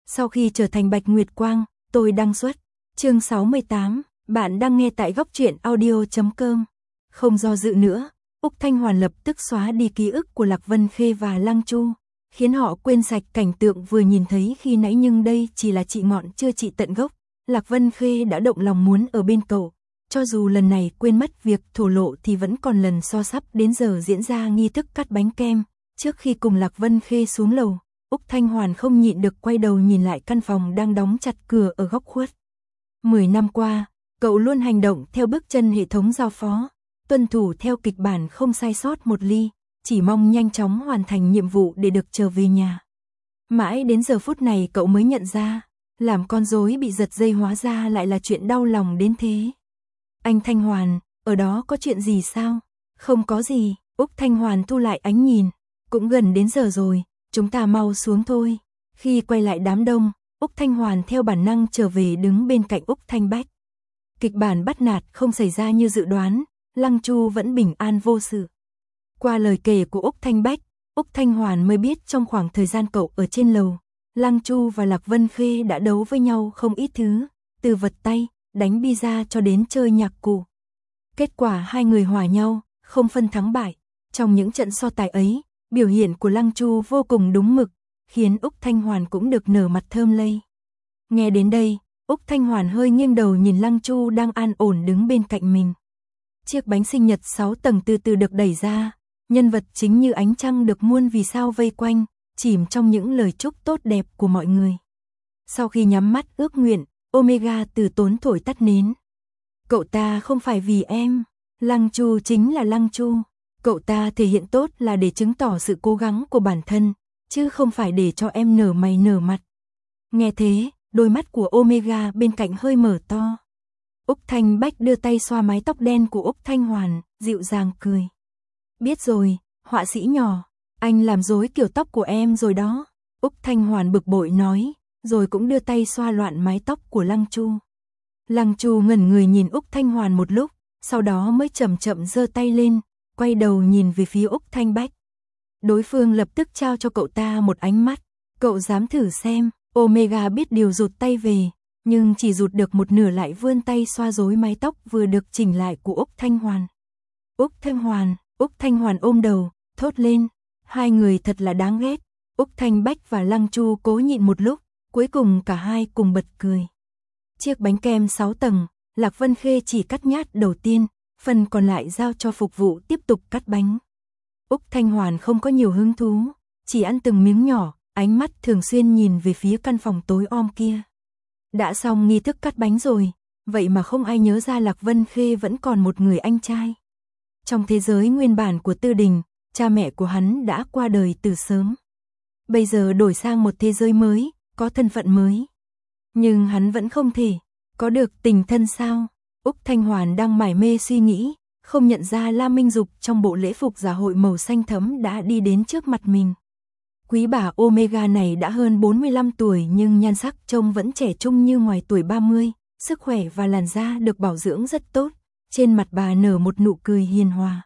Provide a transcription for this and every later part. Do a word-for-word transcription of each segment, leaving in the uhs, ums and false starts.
Sau khi trở thành Bạch Nguyệt Quang, tôi đăng xuất. Chương sáu mươi tám, bạn đang nghe tại góc truyện audio chấm com. Không do dự nữa, Úc Thanh Hoàn lập tức xóa đi ký ức của Lạc Vân Khê và Lăng Chu, khiến họ quên sạch cảnh tượng vừa nhìn thấy khi nãy, nhưng đây chỉ là trị ngọn chưa trị tận gốc. Lạc Vân Khê đã động lòng muốn ở bên cậu, cho dù lần này quên mất việc thổ lộ thì vẫn còn lần so sắp đến giờ diễn ra nghi thức cắt bánh kem. Trước khi cùng Lạc Vân Khê xuống lầu, Úc Thanh Hoàn không nhịn được quay đầu nhìn lại căn phòng đang đóng chặt cửa ở góc khuất. Mười năm qua, cậu luôn hành động theo bước chân hệ thống giao phó, tuân thủ theo kịch bản không sai sót một ly, chỉ mong nhanh chóng hoàn thành nhiệm vụ để được trở về nhà. Mãi đến giờ phút này cậu mới nhận ra, làm con rối bị giật dây hóa ra lại là chuyện đau lòng đến thế. Anh Thanh Hoàn, ở đó có chuyện gì sao? Không có gì, Úc Thanh Hoàn thu lại ánh nhìn, cũng gần đến giờ rồi, chúng ta mau xuống thôi. Khi quay lại đám đông, Úc Thanh Hoàn theo bản năng trở về đứng bên cạnh Úc Thanh Bách. Kịch bản bắt nạt không xảy ra như dự đoán, Lăng Chu vẫn bình an vô sự. Qua lời kể của Úc Thanh Bách, Úc Thanh Hoàn mới biết trong khoảng thời gian cậu ở trên lầu, Lăng Chu và Lạc Vân Khê đã đấu với nhau không ít thứ, từ vật tay, đánh pizza cho đến chơi nhạc cụ. Kết quả hai người hòa nhau, không phân thắng bại. Trong những trận so tài ấy, biểu hiện của Lăng Chu vô cùng đúng mực, khiến Úc Thanh Hoàn cũng được nở mặt thơm lây. Nghe đến đây, Úc Thanh Hoàn hơi nghiêng đầu nhìn Lăng Chu đang an ổn đứng bên cạnh mình. Chiếc bánh sinh nhật sáu tầng từ từ được đẩy ra, nhân vật chính như ánh trăng được muôn vì sao vây quanh, chìm trong những lời chúc tốt đẹp của mọi người. Sau khi nhắm mắt ước nguyện, Omega từ tốn thổi tắt nến. Cậu ta không phải vì em, Lăng Chu chính là Lăng Chu. Cậu ta thể hiện tốt là để chứng tỏ sự cố gắng của bản thân, chứ không phải để cho em nở mày nở mặt. Nghe thế, đôi mắt của Omega bên cạnh hơi mở to. Úc Thanh Bách đưa tay xoa mái tóc đen của Úc Thanh Hoàn, dịu dàng cười. Biết rồi, họa sĩ nhỏ, anh làm rối kiểu tóc của em rồi đó. Úc Thanh Hoàn bực bội nói, rồi cũng đưa tay xoa loạn mái tóc của Lăng Chu. Lăng Chu ngẩn người nhìn Úc Thanh Hoàn một lúc, sau đó mới chậm chậm giơ tay lên, quay đầu nhìn về phía Úc Thanh Bách. Đối phương lập tức trao cho cậu ta một ánh mắt, cậu dám thử xem. Omega biết điều rụt tay về, nhưng chỉ rụt được một nửa lại vươn tay xoa rối mái tóc vừa được chỉnh lại của Úc Thanh Hoàn. Úc Thanh Hoàn, Úc Thanh Hoàn ôm đầu, thốt lên, hai người thật là đáng ghét. Úc Thanh Bách và Lăng Chu cố nhịn một lúc, cuối cùng cả hai cùng bật cười. Chiếc bánh kem sáu tầng, Lạc Vân Khê chỉ cắt nhát đầu tiên, phần còn lại giao cho phục vụ tiếp tục cắt bánh. Úc Thanh Hoàn không có nhiều hứng thú, chỉ ăn từng miếng nhỏ, ánh mắt thường xuyên nhìn về phía căn phòng tối om kia. Đã xong nghi thức cắt bánh rồi, vậy mà không ai nhớ ra Lạc Vân Khê vẫn còn một người anh trai. Trong thế giới nguyên bản của Tư Đình, cha mẹ của hắn đã qua đời từ sớm. Bây giờ đổi sang một thế giới mới, có thân phận mới. Nhưng hắn vẫn không thể có được tình thân sao? Úc Thanh Hoàn đang mải mê suy nghĩ, không nhận ra La Minh Dục trong bộ lễ phục dạ hội màu xanh thẫm đã đi đến trước mặt mình. Quý bà Omega này đã hơn bốn mươi lăm tuổi nhưng nhan sắc trông vẫn trẻ trung như ngoài tuổi ba mươi, sức khỏe và làn da được bảo dưỡng rất tốt, trên mặt bà nở một nụ cười hiền hòa.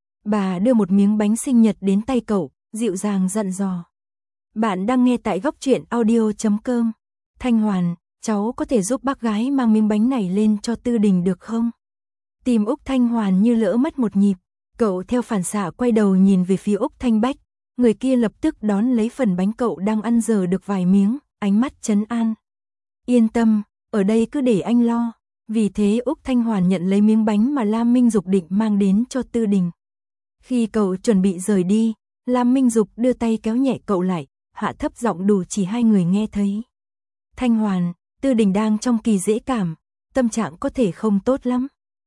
Bà đưa một miếng bánh sinh nhật đến tay cậu, dịu dàng dặn dò. Bạn đang nghe tại góc truyện audio chấm com. Thanh Hoàn, cháu có thể giúp bác gái mang miếng bánh này lên cho Tư Đình được không? Tim Úc Thanh Hoàn như lỡ mất một nhịp, cậu theo phản xạ quay đầu nhìn về phía Úc Thanh Bách. Người kia lập tức đón lấy phần bánh cậu đang ăn dở được vài miếng, ánh mắt trấn an. Yên tâm, ở đây cứ để anh lo. Vì thế Úc Thanh Hoàn nhận lấy miếng bánh mà Lam Minh Dục định mang đến cho Tư Đình. Khi cậu chuẩn bị rời đi, Lam Minh Dục đưa tay kéo nhẹ cậu lại, hạ thấp giọng đủ chỉ hai người nghe thấy. Thanh Hoàn, Tư Đình đang trong kỳ dễ cảm, tâm trạng có thể không tốt lắm.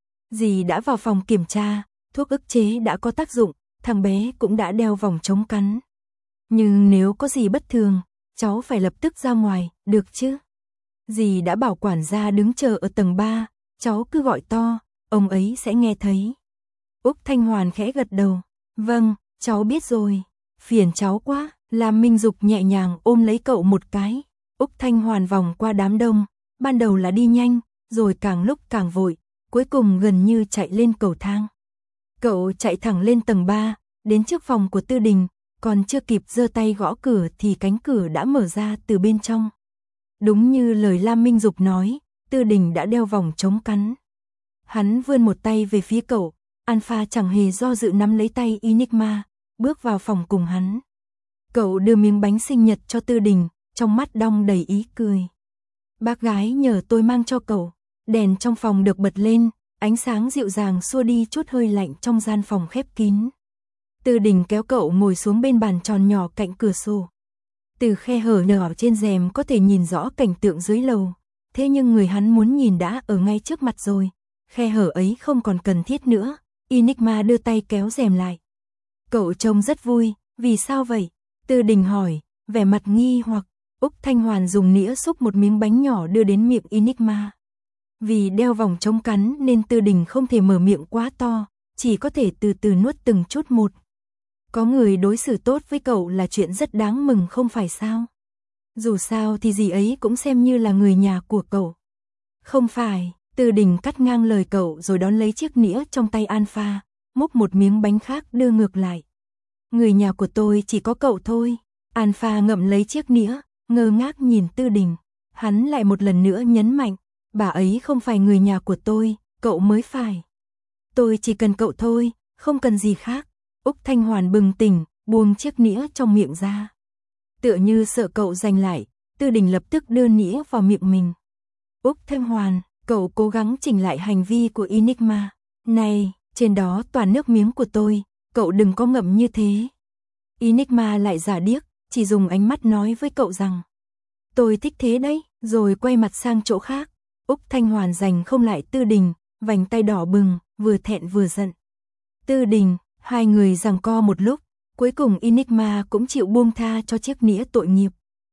Dì đã vào phòng kiểm tra, thuốc ức chế đã có tác dụng. Thằng bé cũng đã đeo vòng chống cắn. Nhưng nếu có gì bất thường, cháu phải lập tức ra ngoài, được chứ? Dì đã bảo quản gia đứng chờ ở tầng ba, cháu cứ gọi to, ông ấy sẽ nghe thấy. Úc Thanh Hoàn khẽ gật đầu. Vâng, cháu biết rồi. Phiền cháu quá. Lam Minh Dục nhẹ nhàng ôm lấy cậu một cái. Úc Thanh Hoàn vòng qua đám đông, ban đầu là đi nhanh, rồi càng lúc càng vội, cuối cùng gần như chạy lên cầu thang. Cậu chạy thẳng lên tầng ba, đến trước phòng của Tư Đình, còn chưa kịp giơ tay gõ cửa thì cánh cửa đã mở ra từ bên trong. Đúng như lời Lam Minh Dục nói, Tư Đình đã đeo vòng chống cắn. Hắn vươn một tay về phía cậu, Alpha chẳng hề do dự nắm lấy tay Enigma, bước vào phòng cùng hắn. Cậu đưa miếng bánh sinh nhật cho Tư Đình, trong mắt đong đầy ý cười. Bác gái nhờ tôi mang cho cậu. Đèn trong phòng được bật lên, ánh sáng dịu dàng xua đi chút hơi lạnh trong gian phòng khép kín. Tư Đình kéo cậu ngồi xuống bên bàn tròn nhỏ cạnh cửa sổ. Từ khe hở nhỏ trên rèm có thể nhìn rõ cảnh tượng dưới lầu. Thế nhưng người hắn muốn nhìn đã ở ngay trước mặt rồi. Khe hở ấy không còn cần thiết nữa. Enigma đưa tay kéo rèm lại. Cậu trông rất vui, vì sao vậy? Tư Đình hỏi, vẻ mặt nghi hoặc. Úc Thanh Hoàn dùng nĩa xúc một miếng bánh nhỏ đưa đến miệng Enigma. Vì đeo vòng chống cắn nên Tư Đình không thể mở miệng quá to, chỉ có thể từ từ nuốt từng chút một. Có người đối xử tốt với cậu là chuyện rất đáng mừng không phải sao? Dù sao thì gì ấy cũng xem như là người nhà của cậu. Không phải, Tư Đình cắt ngang lời cậu rồi đón lấy chiếc nĩa trong tay Alpha, múc một miếng bánh khác đưa ngược lại. Người nhà của tôi chỉ có cậu thôi. Alpha ngậm lấy chiếc nĩa, ngơ ngác nhìn Tư Đình. Hắn lại một lần nữa nhấn mạnh, bà ấy không phải người nhà của tôi, cậu mới phải. Tôi chỉ cần cậu thôi, không cần gì khác. Úc Thanh Hoàn bừng tỉnh, buông chiếc nĩa trong miệng ra. Tựa như sợ cậu giành lại, Tư Đình lập tức đưa nĩa vào miệng mình. Úc Thanh Hoàn, cậu cố gắng chỉnh lại hành vi của Enigma. Này, trên đó toàn nước miếng của tôi, cậu đừng có ngậm như thế. Enigma lại giả điếc, chỉ dùng ánh mắt nói với cậu rằng, tôi thích thế đấy, rồi quay mặt sang chỗ khác. Úc Thanh Hoàn giành không lại Tư Đình, vành tay đỏ bừng, vừa thẹn vừa giận. Tư Đình, hai người giằng co một lúc, cuối cùng Enigma cũng chịu buông tha cho chiếc nĩa tội nghiệp.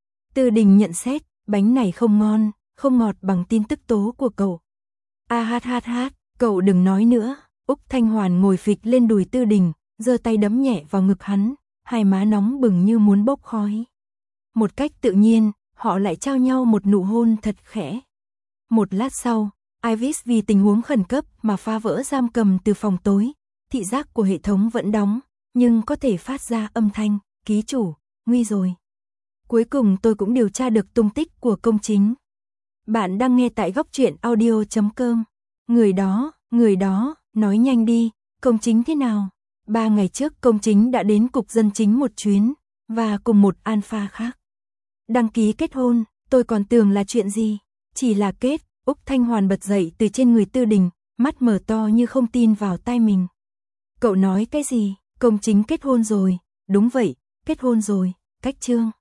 Tư Đình nhận xét, bánh này không ngon, không ngọt bằng tin tức tố của cậu. A hát hát hát, cậu đừng nói nữa. Úc Thanh Hoàn ngồi phịch lên đùi Tư Đình, giơ tay đấm nhẹ vào ngực hắn, hai má nóng bừng như muốn bốc khói. Một cách tự nhiên, họ lại trao nhau một nụ hôn thật khẽ. Một lát sau, Iris vì tình huống khẩn cấp mà phá vỡ giam cầm từ phòng tối, thị giác của hệ thống vẫn đóng, nhưng có thể phát ra âm thanh, ký chủ, nguy rồi. Cuối cùng tôi cũng điều tra được tung tích của công chính. Bạn đang nghe tại góc truyện audio chấm com. Người đó, người đó, nói nhanh đi, công chính thế nào? Ba ngày trước công chính đã đến cục dân chính một chuyến, và cùng một Alpha khác. Đăng ký kết hôn, tôi còn tưởng là chuyện gì? Chỉ là kết. Úc Thanh Hoàn bật dậy từ trên người Tư Đình, mắt mở to như không tin vào tai mình. Cậu nói cái gì? Công chính kết hôn rồi? Đúng vậy, kết hôn rồi, cách chương.